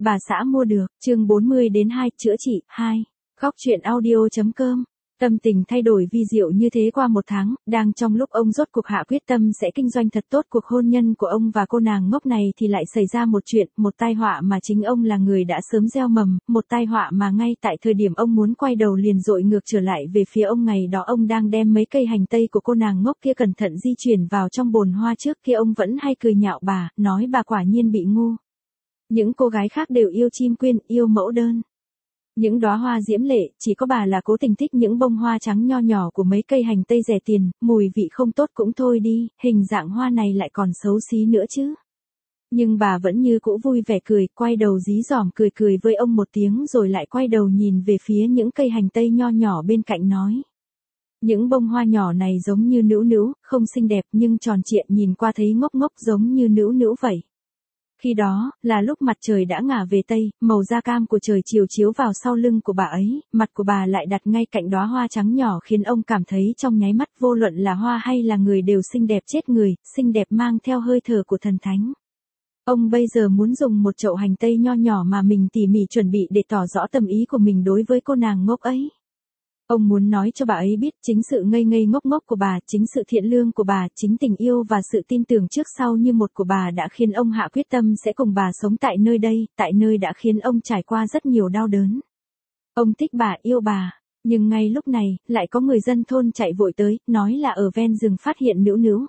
bà xã mua được, chương 40 đến 2, chữa trị, 2. Góc truyện audio.com. Tâm tình thay đổi vi diệu như thế qua một tháng, đang trong lúc ông rốt cuộc hạ quyết tâm sẽ kinh doanh thật tốt cuộc hôn nhân của ông và cô nàng ngốc này thì lại xảy ra một chuyện, một tai họa mà chính ông là người đã sớm gieo mầm, một tai họa mà ngay tại thời điểm ông muốn quay đầu liền dội ngược trở lại về phía ông. Ngày đó ông đang đem mấy cây hành tây của cô nàng ngốc kia cẩn thận di chuyển vào trong bồn hoa, trước kia ông vẫn hay cười nhạo bà, nói bà quả nhiên bị ngu. Những cô gái khác đều yêu chim quyên, yêu mẫu đơn. Những đóa hoa diễm lệ, chỉ có bà là cố tình thích những bông hoa trắng nho nhỏ của mấy cây hành tây rẻ tiền, mùi vị không tốt cũng thôi đi, hình dạng hoa này lại còn xấu xí nữa chứ. Nhưng bà vẫn như cũ vui vẻ cười, quay đầu dí dỏm cười với ông một tiếng rồi lại quay đầu nhìn về phía những cây hành tây nho nhỏ bên cạnh nói. Những bông hoa nhỏ này giống như nữu nữu, không xinh đẹp nhưng tròn trịa, nhìn qua thấy ngốc ngốc giống như nữu nữu vậy. Khi đó, là lúc mặt trời đã ngả về tây, màu da cam của trời chiều chiếu vào sau lưng của bà ấy, mặt của bà lại đặt ngay cạnh đóa hoa trắng nhỏ khiến ông cảm thấy trong nháy mắt vô luận là hoa hay là người đều xinh đẹp chết người, xinh đẹp mang theo hơi thở của thần thánh. Ông bây giờ muốn dùng một chậu hành tây nho nhỏ mà mình tỉ mỉ chuẩn bị để tỏ rõ tâm ý của mình đối với cô nàng ngốc ấy. Ông muốn nói cho bà ấy biết chính sự ngây ngây ngốc ngốc của bà, chính sự thiện lương của bà, chính tình yêu và sự tin tưởng trước sau như một của bà đã khiến ông hạ quyết tâm sẽ cùng bà sống tại nơi đây, tại nơi đã khiến ông trải qua rất nhiều đau đớn. Ông thích bà, yêu bà, nhưng ngay lúc này, lại có người dân thôn chạy vội tới, nói là ở ven rừng phát hiện nữu nữu.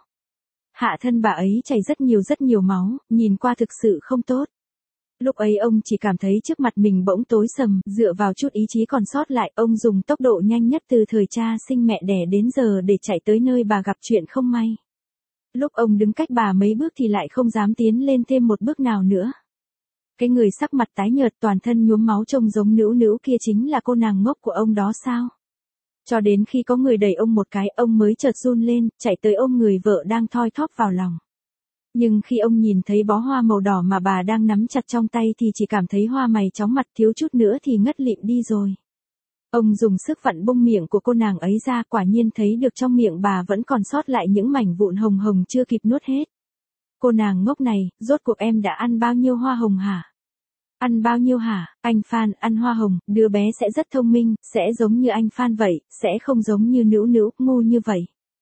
Hạ thân bà ấy chảy rất nhiều máu, nhìn qua thực sự không tốt. Lúc ấy ông chỉ cảm thấy trước mặt mình bỗng tối sầm, dựa vào chút ý chí còn sót lại, ông dùng tốc độ nhanh nhất từ thời cha sinh mẹ đẻ đến giờ để chạy tới nơi bà gặp chuyện không may. Lúc ông đứng cách bà mấy bước thì lại không dám tiến lên thêm một bước nào nữa. Cái người sắc mặt tái nhợt toàn thân nhuốm máu trông giống nữu nữu kia chính là cô nàng ngốc của ông đó sao? Cho đến khi có người đẩy ông một cái, ông mới chợt run lên, chạy tới ôm người vợ đang thoi thóp vào lòng. Nhưng khi ông nhìn thấy bó hoa màu đỏ mà bà đang nắm chặt trong tay thì chỉ cảm thấy hoa mày chóng mặt, thiếu chút nữa thì ngất lịm đi rồi. Ông dùng sức vặn bung miệng của cô nàng ấy ra, quả nhiên thấy được trong miệng bà vẫn còn sót lại những mảnh vụn hồng hồng chưa kịp nuốt hết. Cô nàng ngốc này, rốt cuộc em đã ăn bao nhiêu hoa hồng hả? Ăn bao nhiêu hả? Anh Phan, ăn hoa hồng, đứa bé sẽ rất thông minh, sẽ giống như anh Phan vậy, sẽ không giống như nữu nữu, ngu như vậy.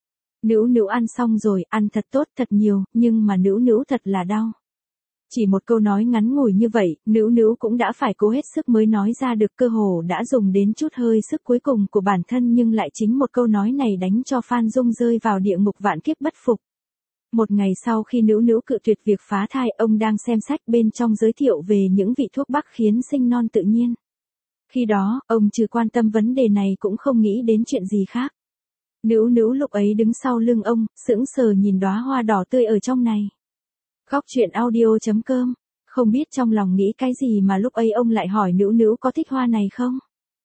Nữu nữu ăn xong rồi, ăn thật tốt, thật nhiều, nhưng mà nữu nữu thật là đau. Chỉ một câu nói ngắn ngủi như vậy, nữu nữu cũng đã phải cố hết sức mới nói ra được, cơ hồ đã dùng đến chút hơi sức cuối cùng của bản thân, nhưng lại chính một câu nói này đánh cho Phan Dung rơi vào địa ngục vạn kiếp bất phục. Một ngày sau khi nữu nữu cự tuyệt việc phá thai, ông đang xem sách bên trong giới thiệu về những vị thuốc bắc khiến sinh non tự nhiên. Khi đó, ông trừ quan tâm vấn đề này cũng không nghĩ đến chuyện gì khác. Nữu nữu lúc ấy đứng sau lưng ông, sững sờ nhìn đóa hoa đỏ tươi ở trong này. Góc truyện audio.com. Không biết trong lòng nghĩ cái gì mà lúc ấy ông lại hỏi nữu nữu có thích hoa này không?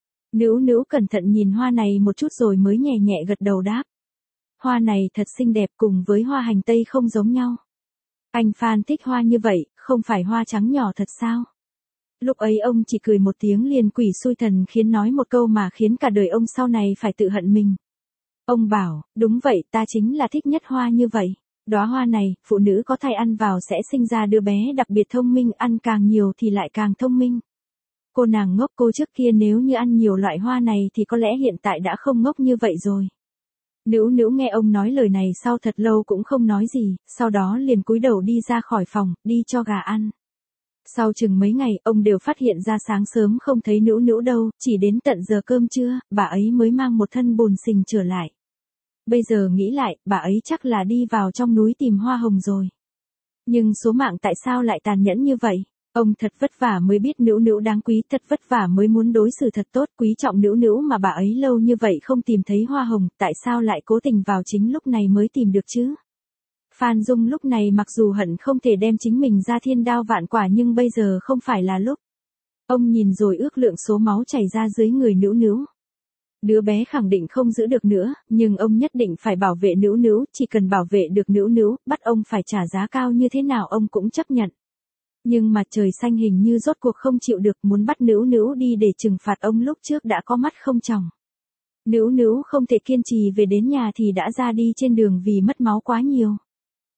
Nữu nữu cẩn thận nhìn hoa này một chút rồi mới nhẹ nhẹ gật đầu đáp. Hoa này thật xinh đẹp, cùng với hoa hành tây không giống nhau. Anh Phan thích hoa như vậy, không phải hoa trắng nhỏ thật sao? Lúc ấy ông chỉ cười một tiếng liền quỷ xui thần khiến nói một câu mà khiến cả đời ông sau này phải tự hận mình. Ông bảo, đúng vậy, ta chính là thích nhất hoa như vậy. Đóa hoa này, phụ nữ có thai ăn vào sẽ sinh ra đứa bé đặc biệt thông minh, ăn càng nhiều thì lại càng thông minh. Cô nàng ngốc cô trước kia nếu như ăn nhiều loại hoa này thì có lẽ hiện tại đã không ngốc như vậy rồi. Nữu nữu nghe ông nói lời này sau thật lâu cũng không nói gì, sau đó liền cúi đầu đi ra khỏi phòng, đi cho gà ăn. Sau chừng mấy ngày, ông đều phát hiện ra sáng sớm không thấy nữu nữu đâu, chỉ đến tận giờ cơm trưa, bà ấy mới mang một thân bồn xình trở lại. Bây giờ nghĩ lại, bà ấy chắc là đi vào trong núi tìm hoa hồng rồi. Nhưng số mạng tại sao lại tàn nhẫn như vậy? Ông thật vất vả mới biết nữu nữu đáng quý, thật vất vả mới muốn đối xử thật tốt, quý trọng nữu nữu mà bà ấy lâu như vậy không tìm thấy hoa hồng, tại sao lại cố tình vào chính lúc này mới tìm được chứ? Phan Dung lúc này mặc dù hận không thể đem chính mình ra thiên đao vạn quả nhưng bây giờ không phải là lúc. Ông nhìn rồi ước lượng số máu chảy ra dưới người nữu nữu. Đứa bé khẳng định không giữ được nữa, nhưng ông nhất định phải bảo vệ nữu nữu, chỉ cần bảo vệ được nữu nữu, bắt ông phải trả giá cao như thế nào ông cũng chấp nhận. Nhưng mà trời xanh hình như rốt cuộc không chịu được, muốn bắt nữu nữu đi để trừng phạt ông lúc trước đã có mắt không tròng. Nữu nữu không thể kiên trì về đến nhà thì đã ra đi trên đường vì mất máu quá nhiều.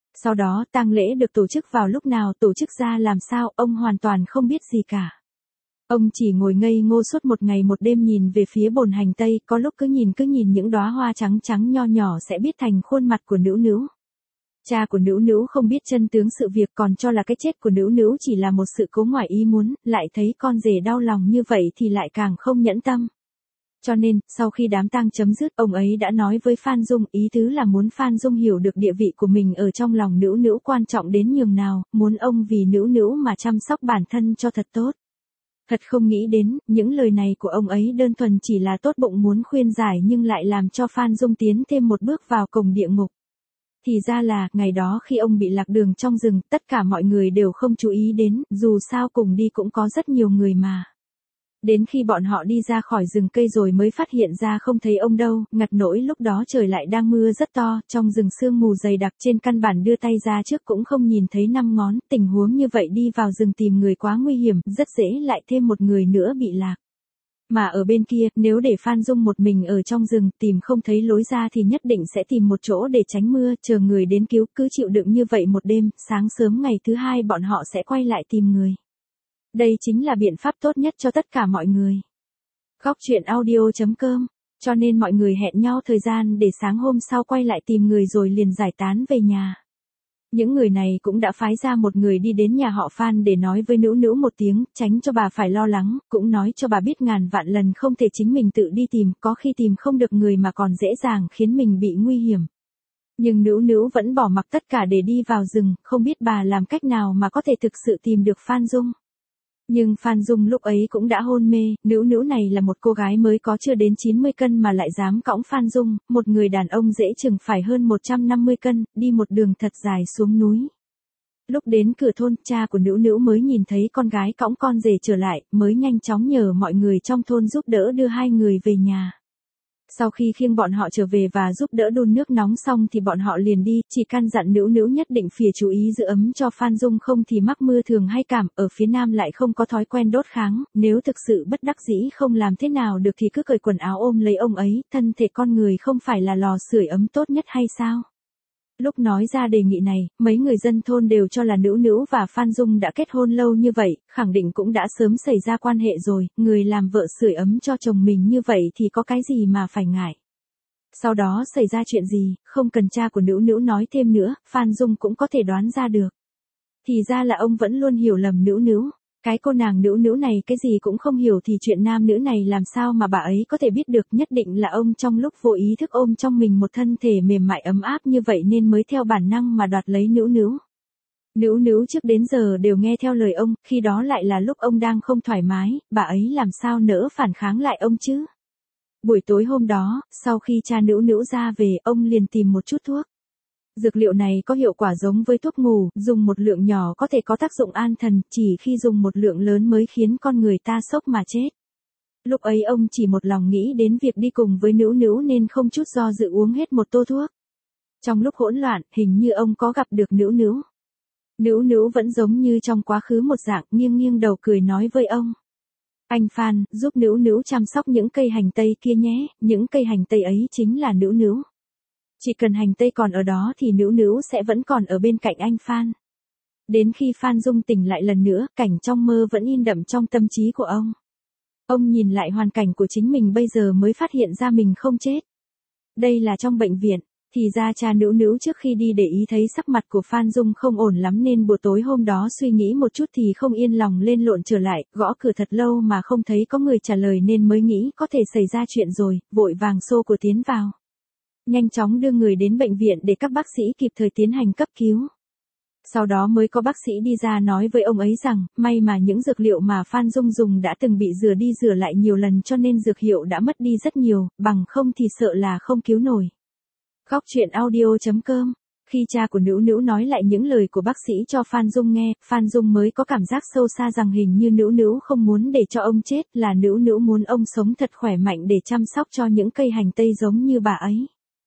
Sau đó tang lễ được tổ chức vào lúc nào, tổ chức ra làm sao, ông hoàn toàn không biết gì cả. Ông chỉ ngồi ngây ngô suốt một ngày một đêm nhìn về phía bồn hành tây, có lúc cứ nhìn những đóa hoa trắng trắng nho nhỏ sẽ biết thành khuôn mặt của Nữu Nữu. Cha của Nữu Nữu không biết chân tướng sự việc, còn cho là cái chết của Nữu Nữu chỉ là một sự cố ngoài ý muốn, lại thấy con rể đau lòng như vậy thì lại càng không nhẫn tâm. Cho nên, sau khi đám tang chấm dứt, ông ấy đã nói với Phan Dung, ý tứ là muốn Phan Dung hiểu được địa vị của mình ở trong lòng Nữu Nữu quan trọng đến nhường nào, muốn ông vì Nữu Nữu mà chăm sóc bản thân cho thật tốt. Thật không nghĩ đến, những lời này của ông ấy đơn thuần chỉ là tốt bụng muốn khuyên giải nhưng lại làm cho Phan Dung tiến thêm một bước vào cổng địa ngục. Thì ra là, ngày đó khi ông bị lạc đường trong rừng, tất cả mọi người đều không chú ý đến, dù sao cùng đi cũng có rất nhiều người mà. Đến khi bọn họ đi ra khỏi rừng cây rồi mới phát hiện ra không thấy ông đâu, ngặt nỗi lúc đó trời lại đang mưa rất to, trong rừng sương mù dày đặc, trên căn bản đưa tay ra trước cũng không nhìn thấy 5 ngón, tình huống như vậy đi vào rừng tìm người quá nguy hiểm, rất dễ lại thêm một người nữa bị lạc. Mà ở bên kia, nếu để Phan Dung một mình ở trong rừng, tìm không thấy lối ra thì nhất định sẽ tìm một chỗ để tránh mưa, chờ người đến cứu, cứ chịu đựng như vậy một đêm, sáng sớm ngày thứ hai bọn họ sẽ quay lại tìm người. Đây chính là biện pháp tốt nhất cho tất cả mọi người. Góc truyện audio.com. Cho nên mọi người hẹn nhau thời gian để sáng hôm sau quay lại tìm người rồi liền giải tán về nhà. Những người này cũng đã phái ra một người đi đến nhà họ Phan để nói với Nữu Nữu một tiếng, tránh cho bà phải lo lắng, cũng nói cho bà biết ngàn vạn lần không thể chính mình tự đi tìm, có khi tìm không được người mà còn dễ dàng khiến mình bị nguy hiểm. Nhưng Nữu Nữu vẫn bỏ mặc tất cả để đi vào rừng, không biết bà làm cách nào mà có thể thực sự tìm được Phan Dung. Nhưng Phan Dung lúc ấy cũng đã hôn mê, Nữu Nữu này là một cô gái mới có chưa đến 90 cân mà lại dám cõng Phan Dung, một người đàn ông dễ chừng phải hơn 150 cân, đi một đường thật dài xuống núi. Lúc đến cửa thôn, cha của Nữu Nữu mới nhìn thấy con gái cõng con rể trở lại, mới nhanh chóng nhờ mọi người trong thôn giúp đỡ đưa hai người về nhà. Sau khi khiêng bọn họ trở về và giúp đỡ đun nước nóng xong thì bọn họ liền đi, chỉ căn dặn Nữu Nữu nhất định phải chú ý giữ ấm cho Phan Dung không thì mắc mưa thường hay cảm, ở phía Nam lại không có thói quen đốt kháng, nếu thực sự bất đắc dĩ không làm thế nào được thì cứ cởi quần áo ôm lấy ông ấy, thân thể con người không phải là lò sưởi ấm tốt nhất hay sao? Lúc nói ra đề nghị này, mấy người dân thôn đều cho là Nữu Nữu và Phan Dung đã kết hôn lâu như vậy, khẳng định cũng đã sớm xảy ra quan hệ rồi, người làm vợ sưởi ấm cho chồng mình như vậy thì có cái gì mà phải ngại. Sau đó xảy ra chuyện gì, không cần cha của Nữu Nữu nói thêm nữa, Phan Dung cũng có thể đoán ra được. Thì ra là ông vẫn luôn hiểu lầm Nữu Nữu. Cái cô nàng Nữu Nữu này cái gì cũng không hiểu thì chuyện nam nữ này làm sao mà bà ấy có thể biết được, nhất định là ông trong lúc vô ý thức ôm trong mình một thân thể mềm mại ấm áp như vậy nên mới theo bản năng mà đoạt lấy Nữu Nữu. Nữu Nữu trước đến giờ đều nghe theo lời ông, khi đó lại là lúc ông đang không thoải mái, bà ấy làm sao nỡ phản kháng lại ông chứ. Buổi tối hôm đó, sau khi cha Nữu Nữu ra về, ông liền tìm một chút thuốc. Dược liệu này có hiệu quả giống với thuốc ngủ, dùng một lượng nhỏ có thể có tác dụng an thần, chỉ khi dùng một lượng lớn mới khiến con người ta sốc mà chết. Lúc ấy ông chỉ một lòng nghĩ đến việc đi cùng với Nữu Nữu nên không chút do dự uống hết một tô thuốc. Trong lúc hỗn loạn, hình như ông có gặp được Nữu Nữu. Nữu Nữu vẫn giống như trong quá khứ một dạng, nghiêng nghiêng đầu cười nói với ông. Anh Phan, giúp Nữu Nữu chăm sóc những cây hành tây kia nhé, những cây hành tây ấy chính là Nữu Nữu. Chỉ cần hành tây còn ở đó thì Nữu Nữu sẽ vẫn còn ở bên cạnh anh Phan. Đến khi Phan Dung tỉnh lại lần nữa, cảnh trong mơ vẫn in đậm trong tâm trí của ông. Ông nhìn lại hoàn cảnh của chính mình bây giờ mới phát hiện ra mình không chết. Đây là trong bệnh viện, thì ra cha Nữu Nữu trước khi đi để ý thấy sắc mặt của Phan Dung không ổn lắm nên buổi tối hôm đó suy nghĩ một chút thì không yên lòng lên lộn trở lại, gõ cửa thật lâu mà không thấy có người trả lời nên mới nghĩ có thể xảy ra chuyện rồi, vội vàng xô cửa tiến vào. Nhanh chóng đưa người đến bệnh viện để các bác sĩ kịp thời tiến hành cấp cứu. Sau đó mới có bác sĩ đi ra nói với ông ấy rằng, may mà những dược liệu mà Phan Dung dùng đã từng bị rửa đi rửa lại nhiều lần cho nên dược hiệu đã mất đi rất nhiều, bằng không thì sợ là không cứu nổi. Góc truyện audio.com. Khi cha của Nữu Nữu nói lại những lời của bác sĩ cho Phan Dung nghe, Phan Dung mới có cảm giác sâu xa rằng hình như Nữu Nữu không muốn để cho ông chết, là Nữu Nữu muốn ông sống thật khỏe mạnh để chăm sóc cho những cây hành tây giống như bà ấy.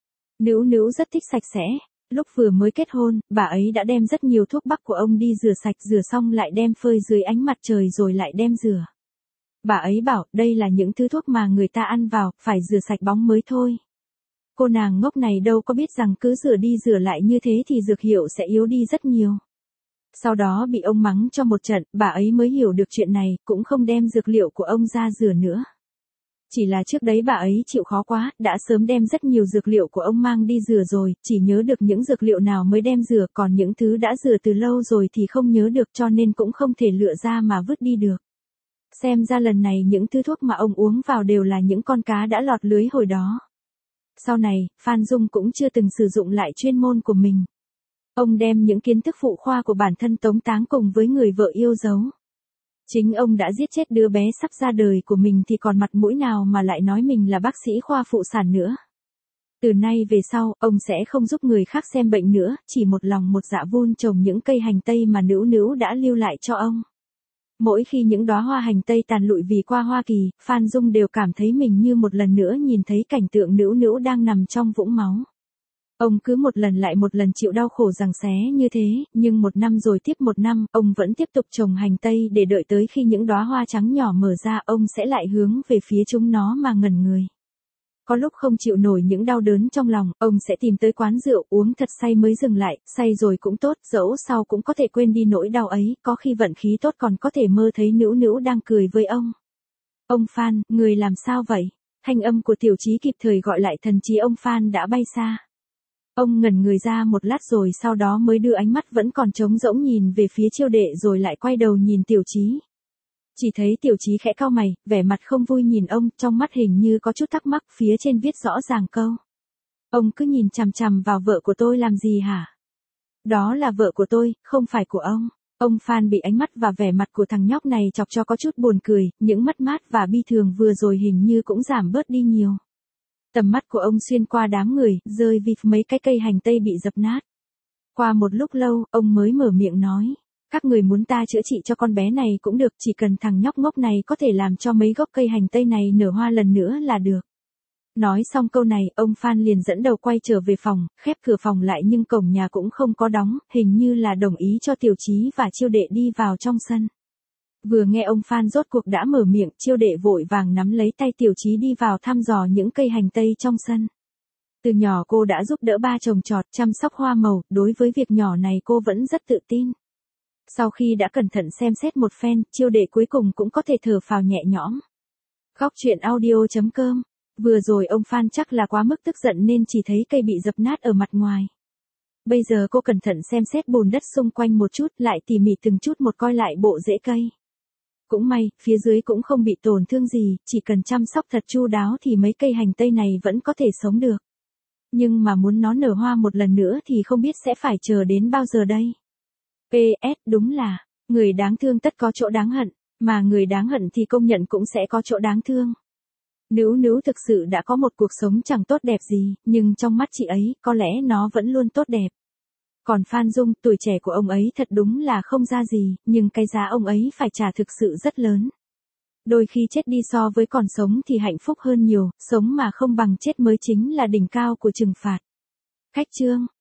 Nữu Nữu rất thích sạch sẽ. Lúc vừa mới kết hôn, bà ấy đã đem rất nhiều thuốc bắc của ông đi rửa sạch, rửa xong lại đem phơi dưới ánh mặt trời rồi lại đem rửa. Bà ấy bảo, đây là những thứ thuốc mà người ta ăn vào, phải rửa sạch bóng mới thôi. Cô nàng ngốc này đâu có biết rằng cứ rửa đi rửa lại như thế thì dược hiệu sẽ yếu đi rất nhiều. Sau đó bị ông mắng cho một trận, bà ấy mới hiểu được chuyện này, cũng không đem dược liệu của ông ra rửa nữa. Chỉ là trước đấy bà ấy chịu khó quá, đã sớm đem rất nhiều dược liệu của ông mang đi rửa rồi, chỉ nhớ được những dược liệu nào mới đem rửa, còn những thứ đã rửa từ lâu rồi thì không nhớ được, cho nên cũng không thể lựa ra mà vứt đi được. Xem ra lần này những thứ thuốc mà ông uống vào đều là những con cá đã lọt lưới hồi đó. Sau này, Phan Dung cũng chưa từng sử dụng lại chuyên môn của mình. Ông đem những kiến thức phụ khoa của bản thân tống táng cùng với người vợ yêu dấu. Chính ông đã giết chết đứa bé sắp ra đời của mình thì còn mặt mũi nào mà lại nói mình là bác sĩ khoa phụ sản nữa. Từ nay về sau, ông sẽ không giúp người khác xem bệnh nữa, chỉ một lòng một dạ vun trồng những cây hành tây mà Nữu Nữu đã lưu lại cho ông. Mỗi khi những đóa hoa hành tây tàn lụi vì qua Hoa Kỳ, Phan Dung đều cảm thấy mình như một lần nữa nhìn thấy cảnh tượng Nữu Nữu đang nằm trong vũng máu. Ông cứ một lần lại một lần chịu đau khổ giằng xé như thế, nhưng một năm rồi tiếp một năm, ông vẫn tiếp tục trồng hành tây để đợi tới khi những đóa hoa trắng nhỏ mở ra, ông sẽ lại hướng về phía chúng nó mà ngẩn người. Có lúc không chịu nổi những đau đớn trong lòng, ông sẽ tìm tới quán rượu uống thật say mới dừng lại, say rồi cũng tốt, dẫu sau cũng có thể quên đi nỗi đau ấy, có khi vận khí tốt còn có thể mơ thấy Nữu Nữu đang cười với ông. Ông Phan, người làm sao vậy? Thanh âm của Tiểu Chí kịp thời gọi lại thần trí ông Phan đã bay xa. Ông ngẩn người ra một lát rồi sau đó mới đưa ánh mắt vẫn còn trống rỗng nhìn về phía Chiêu Đệ rồi lại quay đầu nhìn Tiểu Chí. Chỉ thấy Tiểu Chí khẽ cau mày, vẻ mặt không vui nhìn ông, trong mắt hình như có chút thắc mắc, phía trên viết rõ ràng câu. Ông cứ nhìn chằm chằm vào vợ của tôi làm gì hả? Đó là vợ của tôi, không phải của ông. Ông Phan bị ánh mắt và vẻ mặt của thằng nhóc này chọc cho có chút buồn cười, những mất mát và bi thường vừa rồi hình như cũng giảm bớt đi nhiều. Tầm mắt của ông xuyên qua đám người, rơi vì mấy cái cây hành tây bị dập nát. Qua một lúc lâu, ông mới mở miệng nói. Các người muốn ta chữa trị cho con bé này cũng được, chỉ cần thằng nhóc ngốc này có thể làm cho mấy gốc cây hành tây này nở hoa lần nữa là được. Nói xong câu này, ông Phan liền dẫn đầu quay trở về phòng, khép cửa phòng lại nhưng cổng nhà cũng không có đóng, hình như là đồng ý cho Tiểu Chí và Chiêu Đệ đi vào trong sân. Vừa nghe ông Phan rốt cuộc đã mở miệng, Chiêu Đệ vội vàng nắm lấy tay Tiểu Chí đi vào thăm dò những cây hành tây trong sân. Từ nhỏ cô đã giúp đỡ ba trồng trọt, chăm sóc hoa màu, đối với việc nhỏ này cô vẫn rất tự tin. Sau khi đã cẩn thận xem xét một phen, Chiêu Đệ cuối cùng cũng có thể thở phào nhẹ nhõm. Góc truyện audio.com. Vừa rồi ông Phan chắc là quá mức tức giận nên chỉ thấy cây bị dập nát ở mặt ngoài. Bây giờ cô cẩn thận xem xét bùn đất xung quanh một chút, lại tỉ mỉ từng chút một coi lại bộ rễ cây. Cũng may, phía dưới cũng không bị tổn thương gì, chỉ cần chăm sóc thật chu đáo thì mấy cây hành tây này vẫn có thể sống được. Nhưng mà muốn nó nở hoa một lần nữa thì không biết sẽ phải chờ đến bao giờ đây. PS, đúng là, người đáng thương tất có chỗ đáng hận, mà người đáng hận thì công nhận cũng sẽ có chỗ đáng thương. Nữu Nữu thực sự đã có một cuộc sống chẳng tốt đẹp gì, nhưng trong mắt chị ấy, có lẽ nó vẫn luôn tốt đẹp. Còn Phan Dung, tuổi trẻ của ông ấy thật đúng là không ra gì, nhưng cái giá ông ấy phải trả thực sự rất lớn. Đôi khi chết đi so với còn sống thì hạnh phúc hơn nhiều, sống mà không bằng chết mới chính là đỉnh cao của trừng phạt. Khách chương